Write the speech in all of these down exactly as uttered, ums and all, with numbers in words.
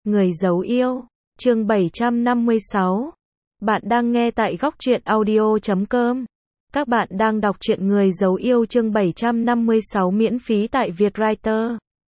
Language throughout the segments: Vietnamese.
Người giấu yêu, chương bảy trăm năm mươi sáu. Bạn đang nghe tại góc truyện audio chấm com. Các bạn đang đọc truyện Người giấu yêu chương bảy trăm năm mươi sáu miễn phí tại Vietwriter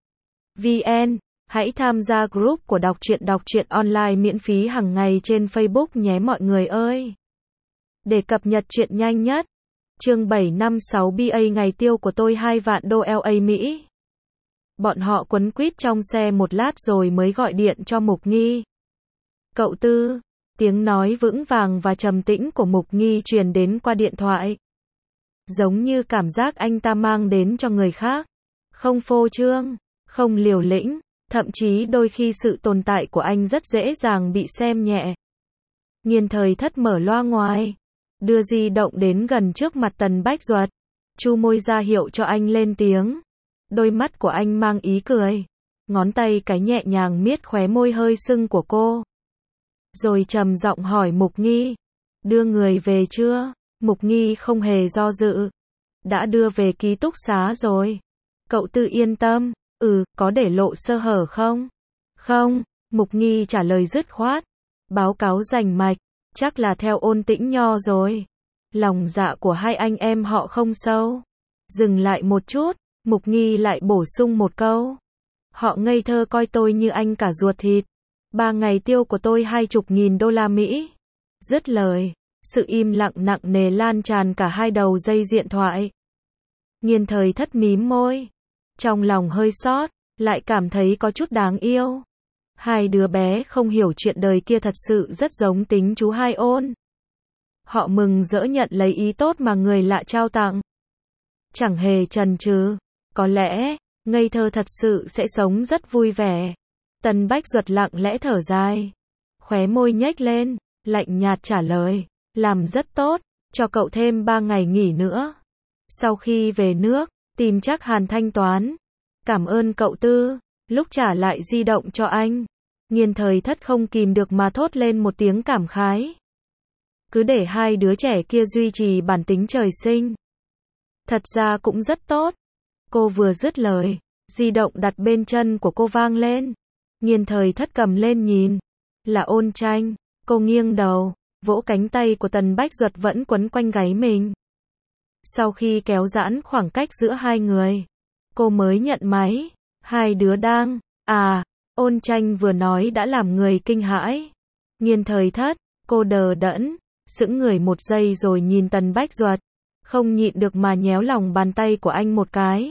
vê en. Hãy tham gia group của đọc truyện đọc truyện online miễn phí hàng ngày trên Facebook nhé mọi người ơi. Để cập nhật truyện nhanh nhất. Chương bảy trăm năm mươi sáu bê a ngày tiêu của tôi hai vạn đô lờ a Mỹ. Bọn họ quấn quýt trong xe một lát rồi mới gọi điện cho Mục Nghi. Cậu Tư, tiếng nói vững vàng và trầm tĩnh của Mục Nghi truyền đến qua điện thoại. Giống như cảm giác anh ta mang đến cho người khác. Không phô trương, không liều lĩnh, thậm chí đôi khi sự tồn tại của anh rất dễ dàng bị xem nhẹ. Nghiên Thời Thất mở loa ngoài, đưa di động đến gần trước mặt Tần Bách Duật, chu môi ra hiệu cho anh lên tiếng. Đôi mắt của anh mang ý cười, ngón tay cái nhẹ nhàng miết khóe môi hơi sưng của cô. Rồi trầm giọng hỏi Mục Nghi, đưa người về chưa? Mục Nghi không hề do dự, đã đưa về ký túc xá rồi. Cậu Tư yên tâm, ừ, có để lộ sơ hở không? Không, Mục Nghi trả lời dứt khoát, báo cáo rành mạch, chắc là theo Ôn Tĩnh Nho rồi. Lòng dạ của hai anh em họ không sâu. Dừng lại một chút, Mục Nghi lại bổ sung một câu. Họ ngây thơ coi tôi như anh cả ruột thịt. Ba ngày tiêu của tôi hai chục nghìn đô la Mỹ. Dứt lời, sự im lặng nặng nề lan tràn cả hai đầu dây điện thoại. Nghiên Thời Thất mím môi, trong lòng hơi xót, lại cảm thấy có chút đáng yêu. Hai đứa bé không hiểu chuyện đời kia thật sự rất giống tính chú hai Ôn. Họ mừng rỡ nhận lấy ý tốt mà người lạ trao tặng. Chẳng hề chần chừ, có lẽ, ngây thơ thật sự sẽ sống rất vui vẻ. Tần Bách Duật lặng lẽ thở dài, khóe môi nhếch lên, lạnh nhạt trả lời, làm rất tốt, cho cậu thêm ba ngày nghỉ nữa. Sau khi về nước, tìm Trác Hàn thanh toán. Cảm ơn cậu Tư. Lúc trả lại di động cho anh, Nghiên Thời Thất không kìm được mà thốt lên một tiếng cảm khái. Cứ để hai đứa trẻ kia duy trì bản tính trời sinh, thật ra cũng rất tốt. Cô vừa dứt lời, di động đặt bên chân của cô vang lên. Nghiên Thời Thất cầm lên nhìn, là Ôn Tranh. Cô nghiêng đầu, vỗ cánh tay của Tần Bách Duật vẫn quấn quanh gáy mình. Sau khi kéo giãn khoảng cách giữa hai người, cô mới nhận máy. Hai đứa đang, à, Ôn Tranh vừa nói đã làm người kinh hãi. Nghiên Thời Thất, cô đờ đẫn, sững người một giây rồi nhìn Tần Bách Duật, không nhịn được mà nhéo lòng bàn tay của anh một cái.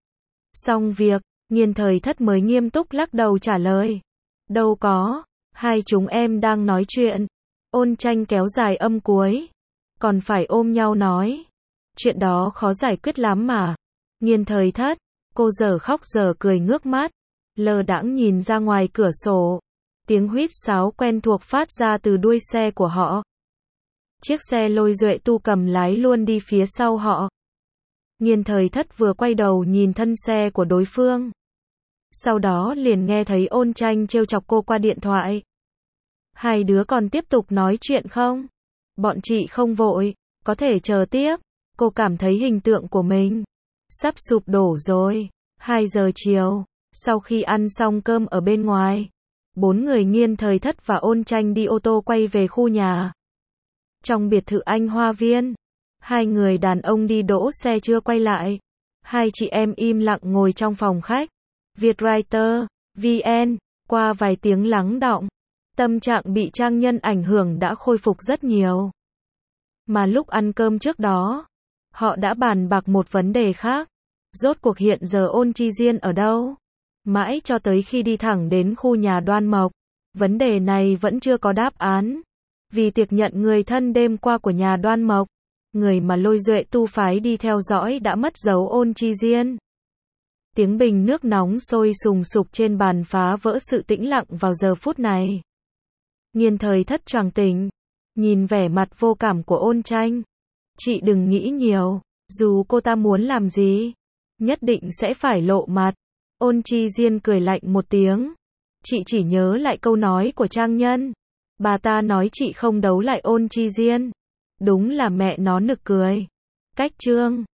Xong việc, Nghiên Thời Thất mới nghiêm túc lắc đầu trả lời. Đâu có, hai chúng em đang nói chuyện. Ôn Tranh kéo dài âm cuối, còn phải ôm nhau nói. Chuyện đó khó giải quyết lắm mà. Nghiên Thời Thất, cô giờ khóc giờ cười ngước mắt, lơ đãng nhìn ra ngoài cửa sổ. Tiếng huýt sáo quen thuộc phát ra từ đuôi xe của họ. Chiếc xe Lôi Duệ Tu cầm lái luôn đi phía sau họ. Nghiên Thời Thất vừa quay đầu nhìn thân xe của đối phương, sau đó liền nghe thấy Ôn Tranh trêu chọc cô qua điện thoại. Hai đứa còn tiếp tục nói chuyện không? Bọn chị không vội, có thể chờ tiếp. Cô cảm thấy hình tượng của mình sắp sụp đổ rồi. Hai giờ chiều, sau khi ăn xong cơm ở bên ngoài, bốn người Nghiên Thời Thất và Ôn Tranh đi ô tô quay về khu nhà. Trong biệt thự Anh Hoa Viên, hai người đàn ông đi đỗ xe chưa quay lại. Hai chị em im lặng ngồi trong phòng khách. Vietwriter vê en, qua vài tiếng lắng đọng, tâm trạng bị trang nhân ảnh hưởng đã khôi phục rất nhiều. Mà lúc ăn cơm trước đó, họ đã bàn bạc một vấn đề khác. Rốt cuộc hiện giờ Ôn Chi Diên ở đâu? Mãi cho tới khi đi thẳng đến khu nhà Đoan Mộc, vấn đề này vẫn chưa có đáp án. Vì tiệc nhận người thân đêm qua của nhà Đoan Mộc, người mà Lôi Duệ Tu phái đi theo dõi đã mất dấu Ôn Chi Diên. Tiếng bình nước nóng sôi sùng sục trên bàn phá vỡ sự tĩnh lặng vào giờ phút này. Nghiên Thời Thất choàng tỉnh, nhìn vẻ mặt vô cảm của Ôn Tranh. Chị đừng nghĩ nhiều, dù cô ta muốn làm gì, nhất định sẽ phải lộ mặt. Ôn Chi Diên cười lạnh một tiếng. Chị chỉ nhớ lại câu nói của trang nhân. Bà ta nói chị không đấu lại Ôn Chi Diên. Đúng là mẹ nó nực cười. Cách chương